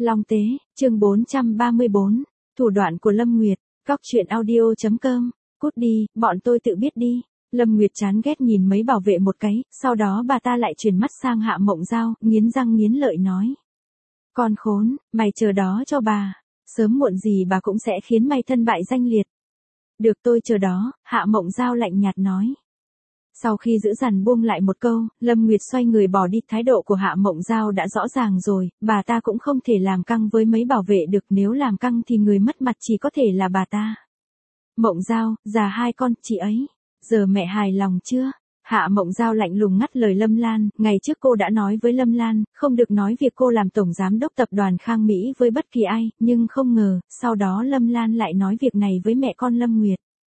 Long Tế, chương 434, thủ đoạn của Lâm Nguyệt, Cóc truyện audio.com, cút đi, bọn tôi tự biết đi. Lâm Nguyệt chán ghét nhìn mấy bảo vệ một cái, sau đó bà ta lại chuyển mắt sang Hạ Mộng Giao, nghiến răng nghiến lợi nói. Con khốn, mày chờ đó cho bà, sớm muộn gì bà cũng sẽ khiến mày thân bại danh liệt. Được tôi chờ đó, Hạ Mộng Giao lạnh nhạt nói. Sau khi giữ dằn buông lại một câu, Lâm Nguyệt xoay người bỏ đi, thái độ của Hạ Mộng Giao đã rõ ràng rồi, bà ta cũng không thể làm căng với mấy bảo vệ được, nếu làm căng thì người mất mặt chỉ có thể là bà ta. Mộng Giao, già hai con, chị ấy, giờ mẹ hài lòng chưa? Hạ Mộng Giao lạnh lùng ngắt lời Lâm Lan, ngày trước cô đã nói với Lâm Lan, không được nói việc cô làm tổng giám đốc tập đoàn Khang Mỹ với bất kỳ ai, nhưng không ngờ, sau đó Lâm Lan lại nói việc này với mẹ con Lâm Nguyệt.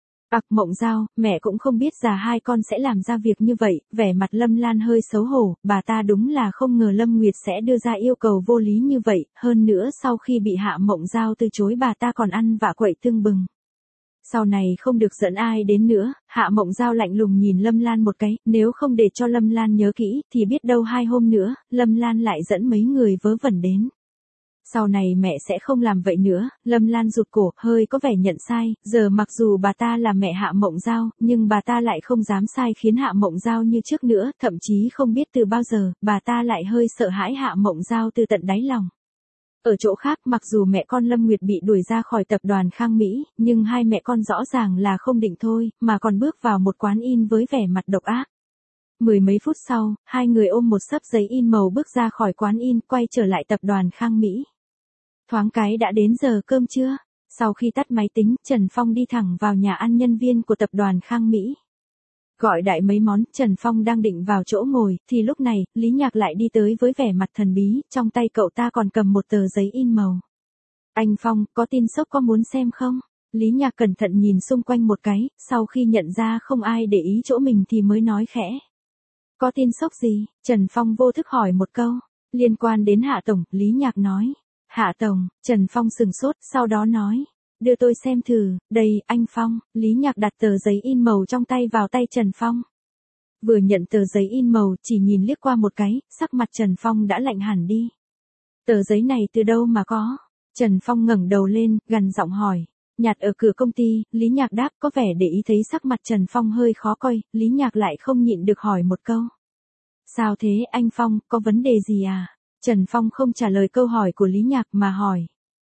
Mộng Giao, mẹ cũng không biết già hai con sẽ làm ra việc như vậy, vẻ mặt Lâm Lan hơi xấu hổ, bà ta đúng là không ngờ Lâm Nguyệt sẽ đưa ra yêu cầu vô lý như vậy, hơn nữa sau khi bị Hạ Mộng Giao từ chối bà ta còn ăn vạ quậy tưng bừng. Sau này không được dẫn ai đến nữa, Hạ Mộng Giao lạnh lùng nhìn Lâm Lan một cái, nếu không để cho Lâm Lan nhớ kỹ, thì biết đâu 2 hôm nữa, Lâm Lan lại dẫn mấy người vớ vẩn đến. Sau này mẹ sẽ không làm vậy nữa, Lâm Lan rụt cổ, hơi có vẻ nhận sai, giờ mặc dù bà ta là mẹ Hạ Mộng Giao, nhưng bà ta lại không dám sai khiến Hạ Mộng Giao như trước nữa, thậm chí không biết từ bao giờ, bà ta lại hơi sợ hãi Hạ Mộng Giao từ tận đáy lòng. Ở chỗ khác, mặc dù mẹ con Lâm Nguyệt bị đuổi ra khỏi tập đoàn Khang Mỹ, nhưng hai mẹ con rõ ràng là không định thôi, mà còn bước vào một quán in với vẻ mặt độc ác. Mười mấy phút sau, hai người ôm một xấp giấy in màu bước ra khỏi quán in, quay trở lại tập đoàn Khang Mỹ. Thoáng cái đã đến giờ cơm trưa, sau khi tắt máy tính, Trần Phong đi thẳng vào nhà ăn nhân viên của tập đoàn Khang Mỹ. Gọi đại mấy món, Trần Phong đang định vào chỗ ngồi, thì lúc này, Lý Nhạc lại đi tới với vẻ mặt thần bí, trong tay cậu ta còn cầm một tờ giấy in màu. Anh Phong, có tin sốc có muốn xem không? Lý Nhạc cẩn thận nhìn xung quanh một cái, sau khi nhận ra không ai để ý chỗ mình thì mới nói khẽ. Có tin sốc gì? Trần Phong vô thức hỏi một câu. Liên quan đến Hạ Tổng, Lý Nhạc nói. Hạ Tổng, Trần Phong sừng sốt, sau đó nói. Đưa tôi xem thử, đây, anh Phong, Lý Nhạc đặt tờ giấy in màu trong tay vào tay Trần Phong. Vừa nhận tờ giấy in màu, chỉ nhìn liếc qua một cái, sắc mặt Trần Phong đã lạnh hẳn đi. Tờ giấy này từ đâu mà có? Trần Phong ngẩng đầu lên, gằn giọng hỏi. Nhặt ở cửa công ty, Lý Nhạc đáp, có vẻ để ý thấy sắc mặt Trần Phong hơi khó coi, Lý Nhạc lại không nhịn được hỏi một câu. Sao thế anh Phong, có vấn đề gì à? Trần Phong không trả lời câu hỏi của Lý Nhạc mà hỏi.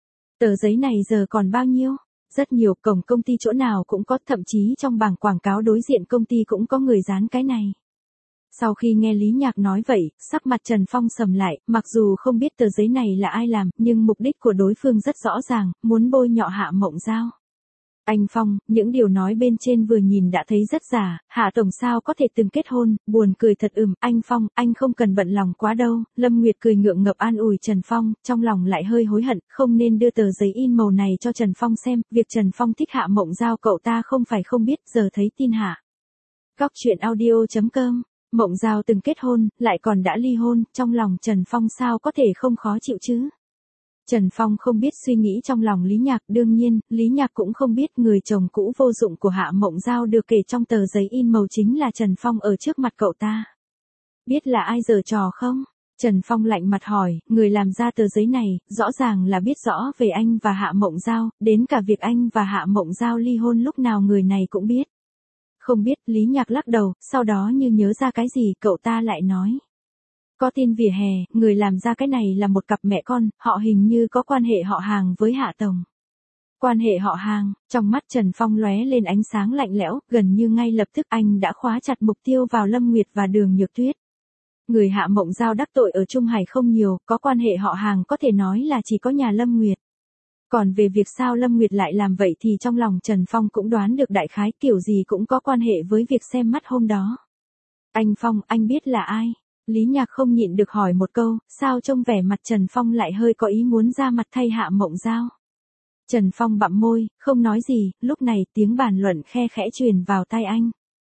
Tờ giấy này giờ còn bao nhiêu? Rất nhiều, cổng công ty chỗ nào cũng có, thậm chí trong bảng quảng cáo đối diện công ty cũng có người dán cái này. Sau khi nghe Lý Nhạc nói vậy, sắc mặt Trần Phong sầm lại, mặc dù không biết tờ giấy này là ai làm, nhưng mục đích của đối phương rất rõ ràng, muốn bôi nhọ Hạ Mộng Giao. Anh Phong, những điều nói bên trên vừa nhìn đã thấy rất giả, Hạ Tổng sao có thể từng kết hôn, buồn cười thật anh Phong, anh không cần bận lòng quá đâu, Lâm Nguyệt cười ngượng ngập an ủi Trần Phong, trong lòng lại hơi hối hận, không nên đưa tờ giấy in màu này cho Trần Phong xem, việc Trần Phong thích Hạ Mộng Giao cậu ta không phải không biết, giờ thấy tin Hạ. Cóc truyện audio.com, Mộng Giao từng kết hôn, lại còn đã ly hôn, trong lòng Trần Phong sao có thể không khó chịu chứ? Trần Phong không biết suy nghĩ trong lòng Lý Nhạc, đương nhiên, Lý Nhạc cũng không biết người chồng cũ vô dụng của Hạ Mộng Giao được kể trong tờ giấy in màu chính là Trần Phong ở trước mặt cậu ta. Biết là ai giở trò không? Trần Phong lạnh mặt hỏi, người làm ra tờ giấy này, rõ ràng là biết rõ về anh và Hạ Mộng Giao, đến cả việc anh và Hạ Mộng Giao ly hôn lúc nào người này cũng biết. Không biết, Lý Nhạc lắc đầu, sau đó như nhớ ra cái gì, cậu ta lại nói. Có tin vỉa hè, người làm ra cái này là một cặp mẹ con, họ hình như có quan hệ họ hàng với Hạ Tổng. Quan hệ họ hàng, trong mắt Trần Phong lóe lên ánh sáng lạnh lẽo, gần như ngay lập tức anh đã khóa chặt mục tiêu vào Lâm Nguyệt và Đường Nhược Tuyết. Người Hạ Mộng Giao đắc tội ở Trung Hải không nhiều, có quan hệ họ hàng có thể nói là chỉ có nhà Lâm Nguyệt. Còn về việc sao Lâm Nguyệt lại làm vậy thì trong lòng Trần Phong cũng đoán được đại khái, kiểu gì cũng có quan hệ với việc xem mắt hôm đó. Anh Phong, anh biết là ai? Lý Nhạc không nhịn được hỏi một câu, sao trông vẻ mặt Trần Phong lại hơi có ý muốn ra mặt thay Hạ Mộng Giao. Trần Phong bặm môi, không nói gì, lúc này tiếng bàn luận khe khẽ truyền vào tai anh.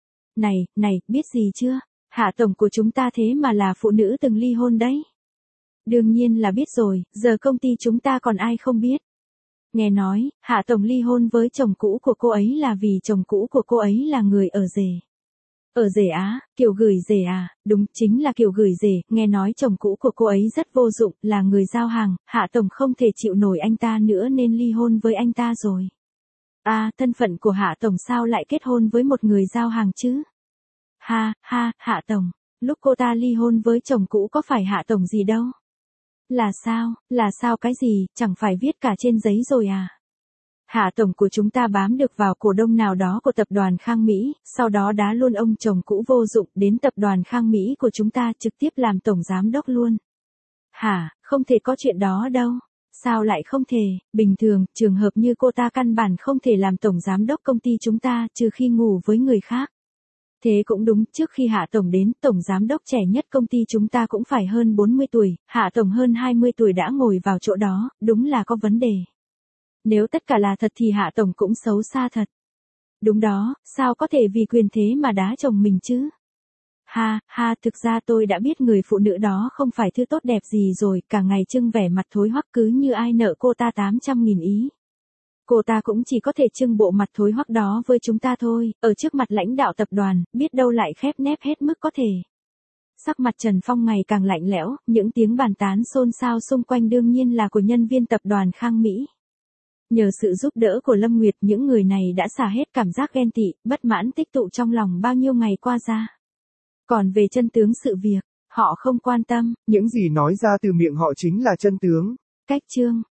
Này, biết gì chưa? Hạ Tổng của chúng ta thế mà là phụ nữ từng ly hôn đấy. Đương nhiên là biết rồi, giờ công ty chúng ta còn ai không biết. Nghe nói, Hạ Tổng ly hôn với chồng cũ của cô ấy là vì chồng cũ của cô ấy là người ở rể. Ở rể á, Kiều gửi rể à, đúng chính là Kiều gửi rể, nghe nói chồng cũ của cô ấy rất vô dụng, là người giao hàng, Hạ Tổng không thể chịu nổi anh ta nữa nên ly hôn với anh ta rồi. À, thân phận của Hạ Tổng sao lại kết hôn với một người giao hàng chứ? Ha, ha, Hạ Tổng, lúc cô ta ly hôn với chồng cũ có phải Hạ Tổng gì đâu? Là sao cái gì, chẳng phải viết cả trên giấy rồi à? Hạ Tổng của chúng ta bám được vào cổ đông nào đó của tập đoàn Khang Mỹ, sau đó đá luôn ông chồng cũ vô dụng đến tập đoàn Khang Mỹ của chúng ta trực tiếp làm tổng giám đốc luôn. Hả, không thể có chuyện đó đâu. Sao lại không thể, bình thường, trường hợp như cô ta căn bản không thể làm tổng giám đốc công ty chúng ta trừ khi ngủ với người khác. Thế cũng đúng, trước khi Hạ Tổng đến, tổng giám đốc trẻ nhất công ty chúng ta cũng phải hơn 40 tuổi, Hạ Tổng hơn 20 tuổi đã ngồi vào chỗ đó, đúng là có vấn đề. Nếu tất cả là thật thì Hạ Tổng cũng xấu xa thật. Đúng đó, sao có thể vì quyền thế mà đá chồng mình chứ? Ha, ha, thực ra tôi đã biết người phụ nữ đó không phải thứ tốt đẹp gì rồi, cả ngày trưng vẻ mặt thối hoắc cứ như ai nợ cô ta 800.000 ý. Cô ta cũng chỉ có thể trưng bộ mặt thối hoắc đó với chúng ta thôi, ở trước mặt lãnh đạo tập đoàn, biết đâu lại khép nép hết mức có thể. Sắc mặt Trần Phong ngày càng lạnh lẽo, những tiếng bàn tán xôn xao xung quanh đương nhiên là của nhân viên tập đoàn Khang Mỹ. Nhờ sự giúp đỡ của Lâm Nguyệt, những người này đã xả hết cảm giác ghen tị, bất mãn tích tụ trong lòng bao nhiêu ngày qua ra. Còn về chân tướng sự việc, họ không quan tâm. Những gì nói ra từ miệng họ chính là chân tướng. Cách chương